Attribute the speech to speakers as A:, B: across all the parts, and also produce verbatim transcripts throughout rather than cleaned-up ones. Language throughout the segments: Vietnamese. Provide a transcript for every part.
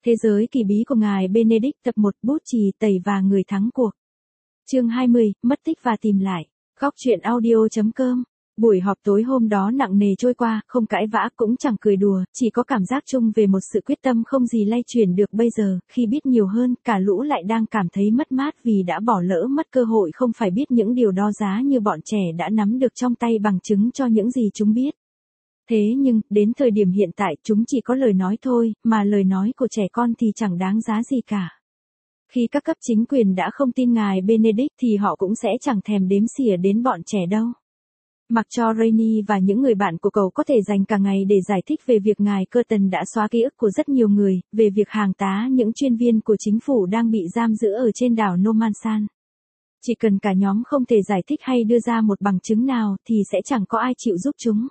A: Thế giới kỳ bí của ngài Benedict tập một bút chì tẩy và người thắng cuộc. Chương hai mươi, mất tích và tìm lại. Góc truyện audio.com. Buổi họp tối hôm đó nặng nề trôi qua, không cãi vã cũng chẳng cười đùa, chỉ có cảm giác chung về một sự quyết tâm không gì lay chuyển được bây giờ, khi biết nhiều hơn, cả lũ lại đang cảm thấy mất mát vì đã bỏ lỡ mất cơ hội không phải biết những điều đo giá như bọn trẻ đã nắm được trong tay bằng chứng cho những gì chúng biết. Thế nhưng, đến thời điểm hiện tại chúng chỉ có lời nói thôi, mà lời nói của trẻ con thì chẳng đáng giá gì cả. Khi các cấp chính quyền đã không tin ngài Benedict thì họ cũng sẽ chẳng thèm đếm xỉa đến bọn trẻ đâu. Mặc cho Rainy và những người bạn của cậu có thể dành cả ngày để giải thích về việc ngài Curtin đã xóa ký ức của rất nhiều người, về việc hàng tá những chuyên viên của chính phủ đang bị giam giữ ở trên đảo Normansan. Chỉ cần cả nhóm không thể giải thích hay đưa ra một bằng chứng nào thì sẽ chẳng có ai chịu giúp chúng.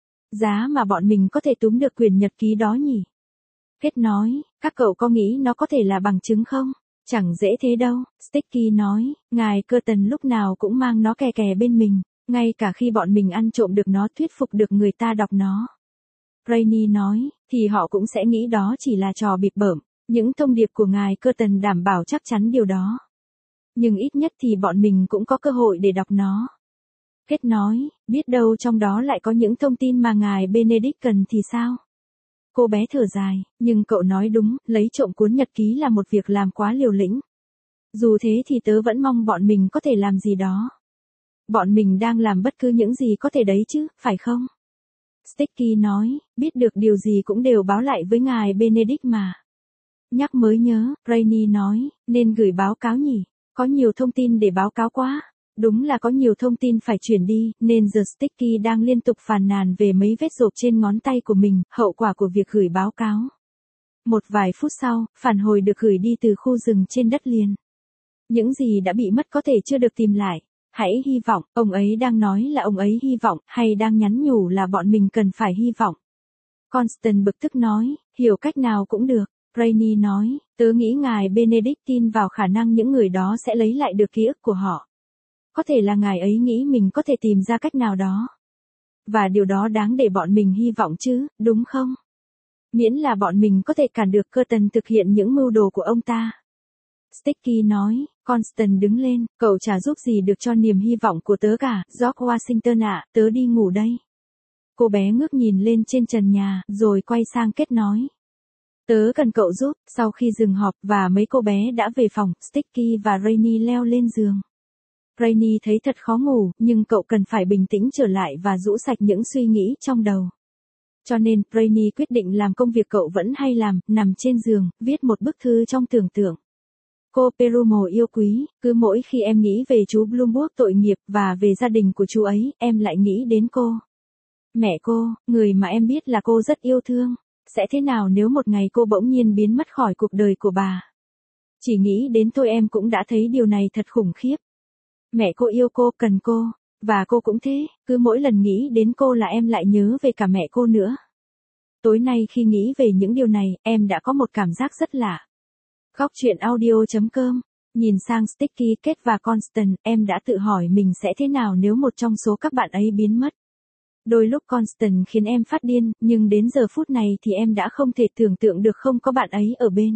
A: Giá mà bọn mình có thể túm được quyền nhật ký đó nhỉ? Kết nói, các cậu có nghĩ nó có thể là bằng chứng không? Chẳng dễ thế đâu, Sticky nói, ngài Curtin lúc nào cũng mang nó kè kè bên mình, ngay cả khi bọn mình ăn trộm được nó thuyết phục được người ta đọc nó. Rainy nói, thì họ cũng sẽ nghĩ đó chỉ là trò bịp bợm, những thông điệp của ngài Curtin đảm bảo chắc chắn điều đó. Nhưng ít nhất thì bọn mình cũng có cơ hội để đọc nó. Kết nói, biết đâu trong đó lại có những thông tin mà ngài Benedict cần thì sao? Cô bé thở dài, nhưng cậu nói đúng, lấy trộm cuốn nhật ký là một việc làm quá liều lĩnh. Dù thế thì tớ vẫn mong bọn mình có thể làm gì đó. Bọn mình đang làm bất cứ những gì có thể đấy chứ, phải không? Sticky nói, biết được điều gì cũng đều báo lại với ngài Benedict mà. Nhắc mới nhớ, Rainy nói, nên gửi báo cáo nhỉ, có nhiều thông tin để báo cáo quá. Đúng là có nhiều thông tin phải chuyển đi, nên giờ Sticky đang liên tục phàn nàn về mấy vết rộp trên ngón tay của mình, hậu quả của việc gửi báo cáo. Một vài phút sau, phản hồi được gửi đi từ khu rừng trên đất liền. Những gì đã bị mất có thể chưa được tìm lại. Hãy hy vọng, ông ấy đang nói là ông ấy hy vọng, hay đang nhắn nhủ là bọn mình cần phải hy vọng. Constant bực tức nói, hiểu cách nào cũng được. Rainy nói, tớ nghĩ ngài Benedict tin vào khả năng những người đó sẽ lấy lại được ký ức của họ. Có thể là ngài ấy nghĩ mình có thể tìm ra cách nào đó. Và điều đó đáng để bọn mình hy vọng chứ, đúng không? Miễn là bọn mình có thể cản được Curtin thực hiện những mưu đồ của ông ta. Sticky nói, Constant đứng lên, cậu chả giúp gì được cho niềm hy vọng của tớ cả, George Washington ạ, tớ đi ngủ đây. Cô bé ngước nhìn lên trên trần nhà, rồi quay sang Kết nói. Tớ cần cậu giúp, sau khi dừng họp và mấy cô bé đã về phòng, Sticky và Rainy leo lên giường. Rainy thấy thật khó ngủ, nhưng cậu cần phải bình tĩnh trở lại và rũ sạch những suy nghĩ trong đầu. Cho nên, Rainy quyết định làm công việc cậu vẫn hay làm, nằm trên giường, viết một bức thư trong tưởng tượng. Cô Perumo yêu quý, cứ mỗi khi em nghĩ về chú Bloomberg tội nghiệp và về gia đình của chú ấy, em lại nghĩ đến cô. Mẹ cô, người mà em biết là cô rất yêu thương. Sẽ thế nào nếu một ngày cô bỗng nhiên biến mất khỏi cuộc đời của bà? Chỉ nghĩ đến thôi em cũng đã thấy điều này thật khủng khiếp. Mẹ cô yêu cô, cần cô. Và cô cũng thế, cứ mỗi lần nghĩ đến cô là em lại nhớ về cả mẹ cô nữa. Tối nay khi nghĩ về những điều này, em đã có một cảm giác rất lạ. Góc truyện audio.com. Nhìn sang Sticky, Kết và Constant, em đã tự hỏi mình sẽ thế nào nếu một trong số các bạn ấy biến mất. Đôi lúc Constant khiến em phát điên, nhưng đến giờ phút này thì em đã không thể tưởng tượng được không có bạn ấy ở bên.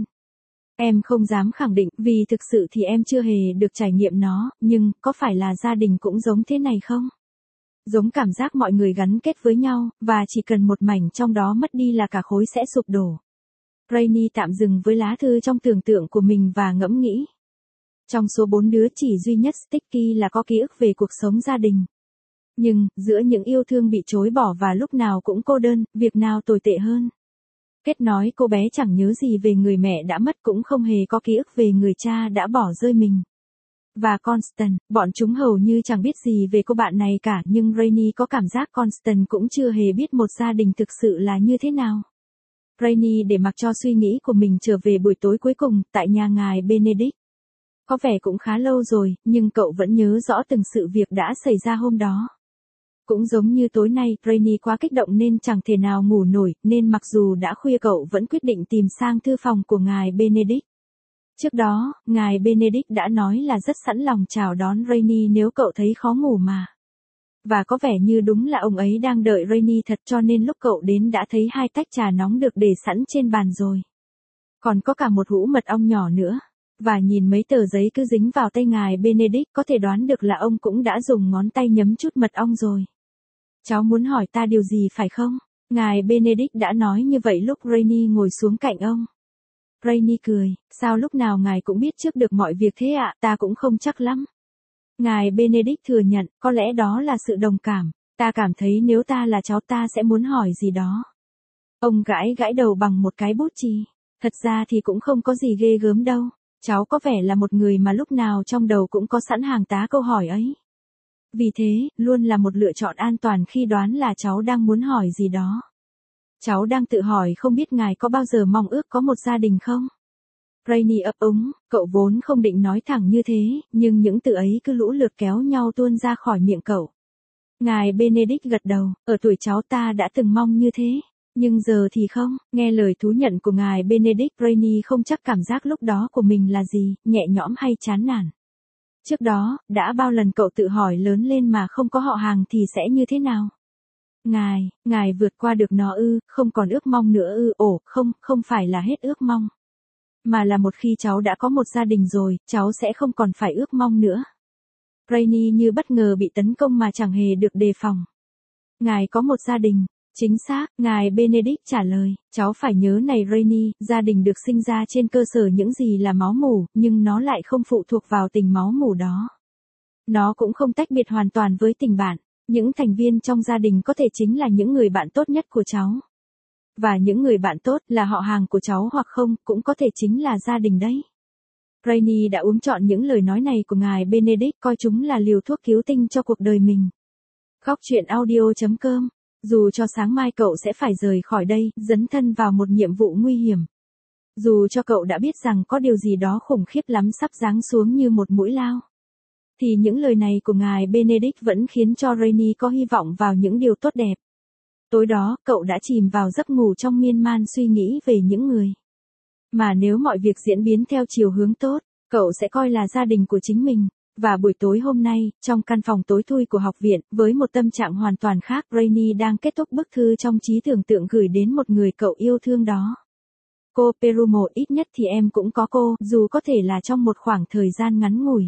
A: Em không dám khẳng định, vì thực sự thì em chưa hề được trải nghiệm nó, nhưng có phải là gia đình cũng giống thế này không? Giống cảm giác mọi người gắn kết với nhau, và chỉ cần một mảnh trong đó mất đi là cả khối sẽ sụp đổ. Rainy tạm dừng với lá thư trong tưởng tượng của mình và ngẫm nghĩ. Trong số bốn đứa chỉ duy nhất Sticky là có ký ức về cuộc sống gia đình. Nhưng, giữa những yêu thương bị chối bỏ và lúc nào cũng cô đơn, việc nào tồi tệ hơn? Kết nói cô bé chẳng nhớ gì về người mẹ đã mất cũng không hề có ký ức về người cha đã bỏ rơi mình. Và Constant, bọn chúng hầu như chẳng biết gì về cô bạn này cả, nhưng Rainy có cảm giác Constant cũng chưa hề biết một gia đình thực sự là như thế nào. Rainy để mặc cho suy nghĩ của mình trở về buổi tối cuối cùng, tại nhà ngài Benedict. Có vẻ cũng khá lâu rồi, nhưng cậu vẫn nhớ rõ từng sự việc đã xảy ra hôm đó. Cũng giống như tối nay, Rainy quá kích động nên chẳng thể nào ngủ nổi, nên mặc dù đã khuya cậu vẫn quyết định tìm sang thư phòng của ngài Benedict. Trước đó, ngài Benedict đã nói là rất sẵn lòng chào đón Rainy nếu cậu thấy khó ngủ mà. Và có vẻ như đúng là ông ấy đang đợi Rainy thật, cho nên lúc cậu đến đã thấy hai tách trà nóng được để sẵn trên bàn rồi. Còn có cả một hũ mật ong nhỏ nữa. Và nhìn mấy tờ giấy cứ dính vào tay ngài Benedict, có thể đoán được là ông cũng đã dùng ngón tay nhấm chút mật ong rồi. Cháu muốn hỏi ta điều gì phải không? Ngài Benedict đã nói như vậy lúc Rainy ngồi xuống cạnh ông. Rainy cười, sao lúc nào ngài cũng biết trước được mọi việc thế ạ, ta cũng không chắc lắm. Ngài Benedict thừa nhận, có lẽ đó là sự đồng cảm, ta cảm thấy nếu ta là cháu ta sẽ muốn hỏi gì đó. Ông gãi gãi đầu bằng một cái bút chì, thật ra thì cũng không có gì ghê gớm đâu, cháu có vẻ là một người mà lúc nào trong đầu cũng có sẵn hàng tá câu hỏi ấy. Vì thế, luôn là một lựa chọn an toàn khi đoán là cháu đang muốn hỏi gì đó. Cháu đang tự hỏi không biết ngài có bao giờ mong ước có một gia đình không? Rainy ấp úng, cậu vốn không định nói thẳng như thế, nhưng những từ ấy cứ lũ lượt kéo nhau tuôn ra khỏi miệng cậu. Ngài Benedict gật đầu, ở tuổi cháu ta đã từng mong như thế, nhưng giờ thì không. Nghe lời thú nhận của ngài Benedict, Rainy không chắc cảm giác lúc đó của mình là gì, nhẹ nhõm hay chán nản. Trước đó, đã bao lần cậu tự hỏi lớn lên mà không có họ hàng thì sẽ như thế nào? Ngài, ngài vượt qua được nó ư, không còn ước mong nữa ư, ồ, không, không phải là hết ước mong. Mà là một khi cháu đã có một gia đình rồi, cháu sẽ không còn phải ước mong nữa. Rainy như bất ngờ bị tấn công mà chẳng hề được đề phòng. Ngài có một gia đình. Chính xác, ngài Benedict trả lời, cháu phải nhớ này Rainy, gia đình được sinh ra trên cơ sở những gì là máu mủ, nhưng nó lại không phụ thuộc vào tình máu mủ đó. Nó cũng không tách biệt hoàn toàn với tình bạn. Những thành viên trong gia đình có thể chính là những người bạn tốt nhất của cháu. Và những người bạn tốt là họ hàng của cháu hoặc không, cũng có thể chính là gia đình đấy. Rainy đã uống trọn những lời nói này của ngài Benedict, coi chúng là liều thuốc cứu tinh cho cuộc đời mình. Góc truyện audio chấm com. Dù cho sáng mai cậu sẽ phải rời khỏi đây, dấn thân vào một nhiệm vụ nguy hiểm. Dù cho cậu đã biết rằng có điều gì đó khủng khiếp lắm sắp giáng xuống như một mũi lao. Thì những lời này của ngài Benedict vẫn khiến cho Rainy có hy vọng vào những điều tốt đẹp. Tối đó, cậu đã chìm vào giấc ngủ trong miên man suy nghĩ về những người. Mà nếu mọi việc diễn biến theo chiều hướng tốt, cậu sẽ coi là gia đình của chính mình. Và buổi tối hôm nay, trong căn phòng tối thui của học viện, với một tâm trạng hoàn toàn khác, Rainy đang kết thúc bức thư trong trí tưởng tượng gửi đến một người cậu yêu thương đó. Cô Perumo, ít nhất thì em cũng có cô, dù có thể là trong một khoảng thời gian ngắn ngủi.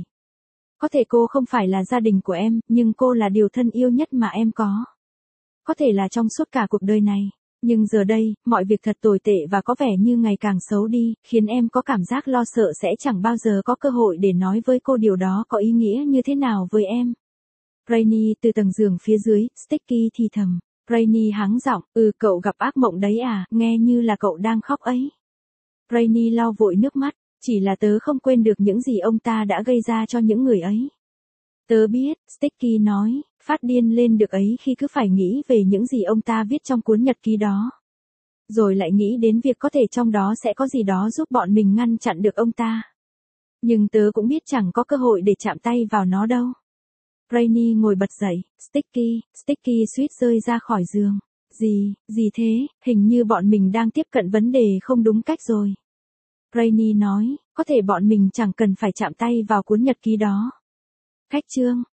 A: Có thể cô không phải là gia đình của em, nhưng cô là điều thân yêu nhất mà em có. Có thể là trong suốt cả cuộc đời này. Nhưng giờ đây, mọi việc thật tồi tệ và có vẻ như ngày càng xấu đi, khiến em có cảm giác lo sợ sẽ chẳng bao giờ có cơ hội để nói với cô điều đó có ý nghĩa như thế nào với em. Rainy từ tầng giường phía dưới, Sticky thì thầm. Rainy hắng giọng, ừ cậu gặp ác mộng đấy à, nghe như là cậu đang khóc ấy. Rainy lau vội nước mắt, chỉ là tớ không quên được những gì ông ta đã gây ra cho những người ấy. Tớ biết, Sticky nói, phát điên lên được ấy khi cứ phải nghĩ về những gì ông ta viết trong cuốn nhật ký đó. Rồi lại nghĩ đến việc có thể trong đó sẽ có gì đó giúp bọn mình ngăn chặn được ông ta. Nhưng tớ cũng biết chẳng có cơ hội để chạm tay vào nó đâu. Rainy ngồi bật dậy, Sticky, Sticky suýt rơi ra khỏi giường. Gì, gì thế, hình như bọn mình đang tiếp cận vấn đề không đúng cách rồi. Rainy nói, có thể bọn mình chẳng cần phải chạm tay vào cuốn nhật ký đó. Khách chương,